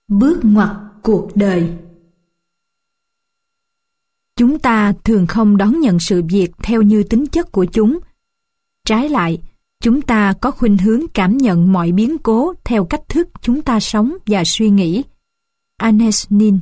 Bước ngoặt cuộc đời. Chúng ta thường không đón nhận sự việc theo như tính chất của chúng. Trái lại, chúng ta có khuynh hướng cảm nhận mọi biến cố theo cách thức chúng ta sống và suy nghĩ. Agnes Nin.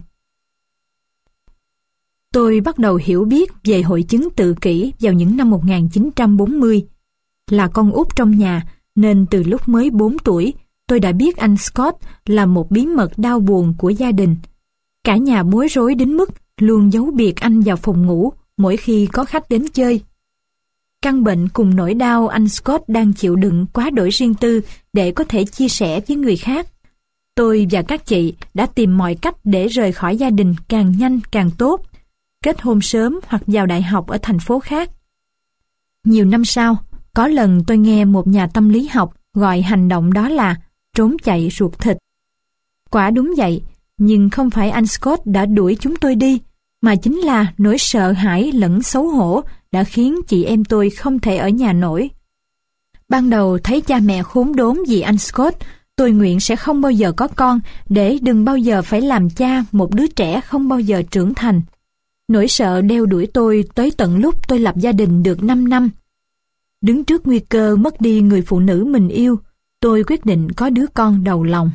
Tôi bắt đầu hiểu biết về hội chứng tự kỷ vào những năm 1940. Là con út trong nhà, nên từ lúc mới 4 tuổi, tôi đã biết anh Scott là một bí mật đau buồn của gia đình. Cả nhà bối rối đến mức luôn giấu biệt anh vào phòng ngủ mỗi khi có khách đến chơi. Căn bệnh cùng nỗi đau anh Scott đang chịu đựng quá đổi riêng tư để có thể chia sẻ với người khác. Tôi và các chị đã tìm mọi cách để rời khỏi gia đình càng nhanh càng tốt, kết hôn sớm hoặc vào đại học ở thành phố khác. Nhiều năm sau, có lần tôi nghe một nhà tâm lý học gọi hành động đó là trốn chạy ruột thịt. Quả đúng vậy, nhưng không phải anh Scott đã đuổi chúng tôi đi, mà chính là nỗi sợ hãi lẫn xấu hổ đã khiến chị em tôi không thể ở nhà nổi. Ban đầu thấy cha mẹ khốn đốn vì anh Scott, tôi nguyện sẽ không bao giờ có con để đừng bao giờ phải làm cha một đứa trẻ không bao giờ trưởng thành. Nỗi sợ đeo đuổi tôi tới tận lúc tôi lập gia đình được 5 năm. Đứng trước nguy cơ mất đi người phụ nữ mình yêu, tôi quyết định có đứa con đầu lòng.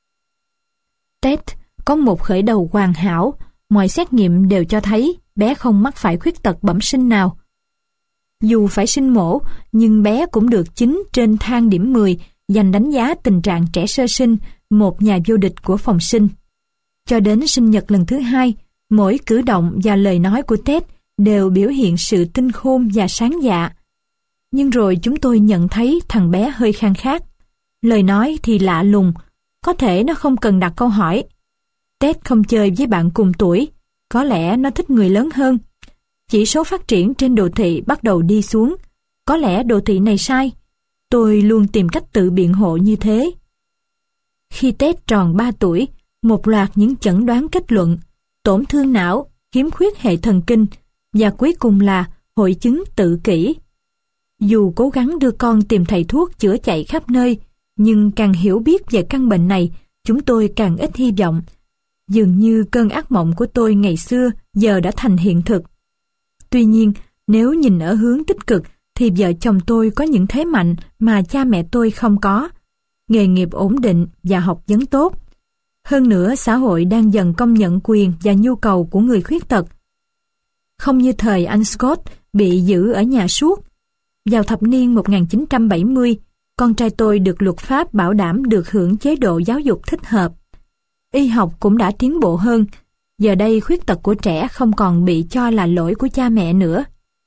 Ted có một khởi đầu hoàn hảo, mọi xét nghiệm đều cho thấy bé không mắc phải khuyết tật bẩm sinh nào. Dù phải sinh mổ, nhưng bé cũng được 9 trên thang điểm 10, giành đánh giá tình trạng trẻ sơ sinh, một nhà vô địch của phòng sinh. Cho đến sinh nhật lần thứ 2, mỗi cử động và lời nói của Ted đều biểu hiện sự tinh khôn và sáng dạ. Nhưng rồi chúng tôi nhận thấy thằng bé hơi khang khát. Lời nói thì lạ lùng, có thể nó không cần đặt câu hỏi. Ted không chơi với bạn cùng tuổi, có lẽ nó thích người lớn hơn. Chỉ số phát triển trên đồ thị bắt đầu đi xuống, có lẽ đồ thị này sai. Tôi luôn tìm cách tự biện hộ như thế. Khi Ted tròn 3 tuổi, một loạt những chẩn đoán kết luận, tổn thương não, khiếm khuyết hệ thần kinh, và cuối cùng là hội chứng tự kỷ. Dù cố gắng đưa con tìm thầy thuốc chữa chạy khắp nơi, nhưng càng hiểu biết về căn bệnh này, chúng tôi càng ít hy vọng. Dường như cơn ác mộng của tôi ngày xưa giờ đã thành hiện thực. Tuy nhiên, nếu nhìn ở hướng tích cực, thì vợ chồng tôi có những thế mạnh mà cha mẹ tôi không có. Nghề nghiệp ổn định và học vấn tốt. Hơn nữa, xã hội đang dần công nhận quyền và nhu cầu của người khuyết tật. Không như thời anh Scott bị giữ ở nhà suốt. Vào thập niên 1970, con trai tôi được luật pháp bảo đảm được hưởng chế độ giáo dục thích hợp. Y học cũng đã tiến bộ hơn. Giờ đây khuyết tật của trẻ không còn bị cho là lỗi của cha mẹ nữa.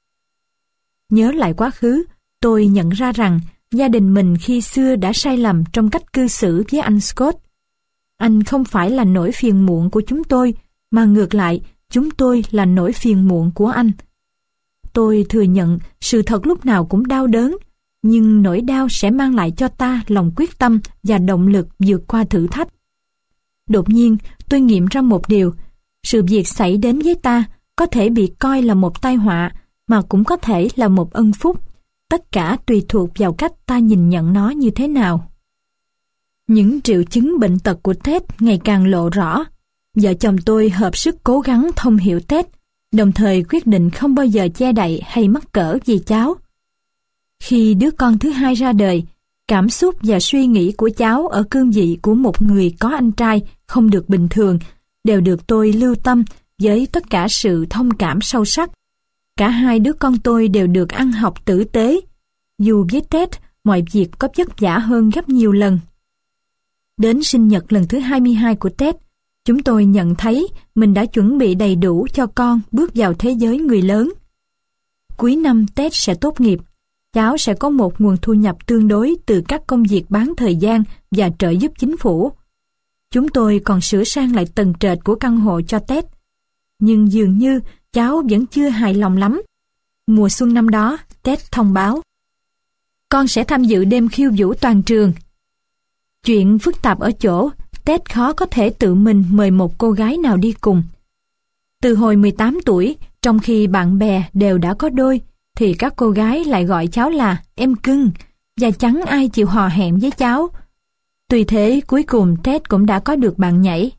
Nhớ lại quá khứ, tôi nhận ra rằng gia đình mình khi xưa đã sai lầm trong cách cư xử với anh Scott. Anh không phải là nỗi phiền muộn của chúng tôi, mà ngược lại, chúng tôi là nỗi phiền muộn của anh. Tôi thừa nhận sự thật lúc nào cũng đau đớn, nhưng nỗi đau sẽ mang lại cho ta lòng quyết tâm và động lực vượt qua thử thách. Đột nhiên, tôi nghiệm ra một điều, sự việc xảy đến với ta có thể bị coi là một tai họa, mà cũng có thể là một ân phúc. Tất cả tùy thuộc vào cách ta nhìn nhận nó như thế nào. Những triệu chứng bệnh tật của Ted ngày càng lộ rõ. Vợ chồng tôi hợp sức cố gắng thông hiểu Ted, đồng thời quyết định không bao giờ che đậy hay mắc cỡ vì cháu. Khi đứa con thứ 2 ra đời, cảm xúc và suy nghĩ của cháu ở cương vị của một người có anh trai không được bình thường, đều được tôi lưu tâm với tất cả sự thông cảm sâu sắc. Cả hai đứa con tôi đều được ăn học tử tế, dù với Ted mọi việc có vất vả hơn gấp nhiều lần. Đến sinh nhật lần thứ 22 của Ted, chúng tôi nhận thấy mình đã chuẩn bị đầy đủ cho con bước vào thế giới người lớn. Cuối năm Ted sẽ tốt nghiệp, cháu sẽ có một nguồn thu nhập tương đối từ các công việc bán thời gian và trợ giúp chính phủ. Chúng tôi còn sửa sang lại tầng trệt của căn hộ cho Ted. Nhưng dường như cháu vẫn chưa hài lòng lắm. Mùa xuân năm đó, Ted thông báo: con sẽ tham dự đêm khiêu vũ toàn trường. Chuyện phức tạp ở chỗ, Ted khó có thể tự mình mời một cô gái nào đi cùng. Từ hồi 18 tuổi, trong khi bạn bè đều đã có đôi, thì các cô gái lại gọi cháu là em cưng, và chẳng ai chịu hò hẹn với cháu. Tuy thế, cuối cùng Ted cũng đã có được bạn nhảy,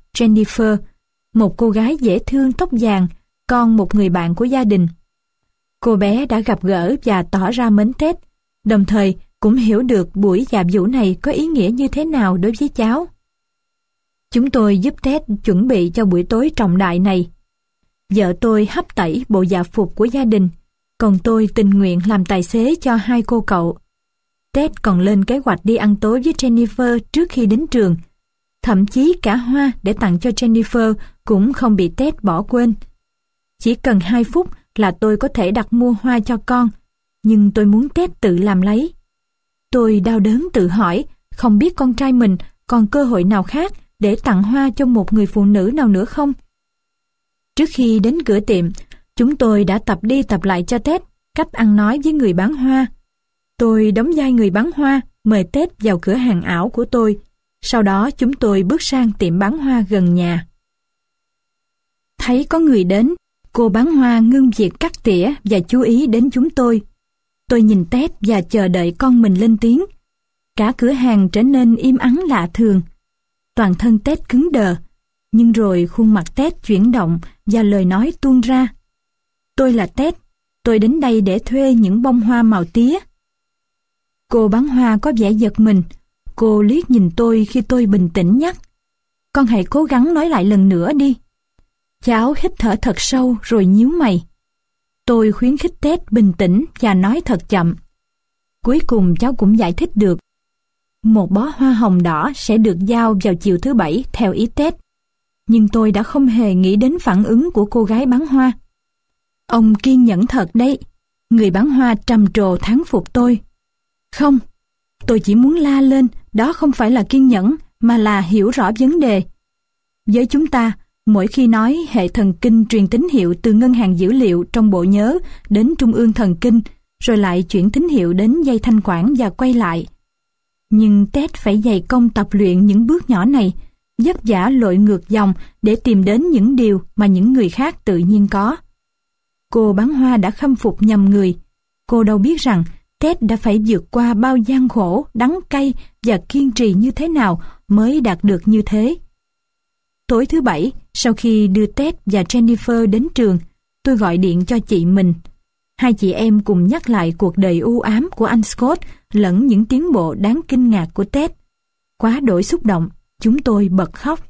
Jennifer, một cô gái dễ thương tóc vàng, con một người bạn của gia đình. Cô bé đã gặp gỡ và tỏ ra mến Ted, đồng thời cũng hiểu được buổi dạp vũ này có ý nghĩa như thế nào đối với cháu. Chúng tôi giúp Ted chuẩn bị cho buổi tối trọng đại này. Vợ tôi hấp tẩy bộ dạ phục của gia đình, còn tôi tình nguyện làm tài xế cho hai cô cậu. Ted còn lên kế hoạch đi ăn tối với Jennifer trước khi đến trường. Thậm chí cả hoa để tặng cho Jennifer cũng không bị Ted bỏ quên. Chỉ cần 2 phút là tôi có thể đặt mua hoa cho con, nhưng tôi muốn Ted tự làm lấy. Tôi đau đớn tự hỏi, không biết con trai mình còn cơ hội nào khác để tặng hoa cho một người phụ nữ nào nữa không? Trước khi đến cửa tiệm, chúng tôi đã tập đi tập lại cho Ted cách ăn nói với người bán hoa. Tôi đóng vai người bán hoa, mời Ted vào cửa hàng ảo của tôi. Sau đó chúng tôi bước sang tiệm bán hoa gần nhà. Thấy có người đến, cô bán hoa ngưng việc cắt tỉa và chú ý đến chúng tôi. Tôi nhìn Ted và chờ đợi con mình lên tiếng. Cả cửa hàng trở nên im ắng lạ thường. Toàn thân Ted cứng đờ, nhưng rồi khuôn mặt Ted chuyển động và lời nói tuôn ra. Tôi là Ted, tôi đến đây để thuê những bông hoa màu tía. Cô bán hoa có vẻ giật mình. Cô liếc nhìn tôi khi tôi bình tĩnh nhắc. Con hãy cố gắng nói lại lần nữa đi. Cháu hít thở thật sâu rồi nhíu mày. Tôi khuyến khích Ted bình tĩnh và nói thật chậm. Cuối cùng cháu cũng giải thích được. Một bó hoa hồng đỏ sẽ được giao vào chiều thứ Bảy theo ý Ted. Nhưng tôi đã không hề nghĩ đến phản ứng của cô gái bán hoa. Ông kiên nhẫn thật đấy. Người bán hoa trầm trồ thán phục tôi. Không, tôi chỉ muốn la lên, đó không phải là kiên nhẫn, mà là hiểu rõ vấn đề. Với chúng ta, mỗi khi nói hệ thần kinh truyền tín hiệu từ ngân hàng dữ liệu trong bộ nhớ đến trung ương thần kinh, rồi lại chuyển tín hiệu đến dây thanh quản và quay lại. Nhưng Ted phải dày công tập luyện những bước nhỏ này, vất vả lội ngược dòng để tìm đến những điều mà những người khác tự nhiên có. Cô bán hoa đã khâm phục nhầm người. Cô đâu biết rằng Ted đã phải vượt qua bao gian khổ, đắng cay và kiên trì như thế nào mới đạt được như thế. Tối thứ Bảy, sau khi đưa Ted và Jennifer đến trường, tôi gọi điện cho chị mình. Hai chị em cùng nhắc lại cuộc đời u ám của anh Scott lẫn những tiến bộ đáng kinh ngạc của Ted. Quá đỗi xúc động, chúng tôi bật khóc.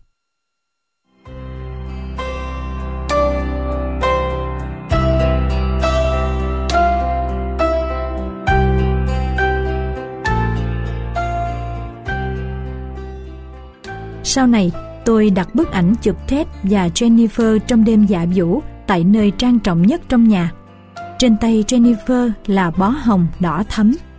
Sau này, tôi đặt bức ảnh chụp Ted và Jennifer trong đêm dạ vũ tại nơi trang trọng nhất trong nhà. Trên tay Jennifer là bó hồng đỏ thắm.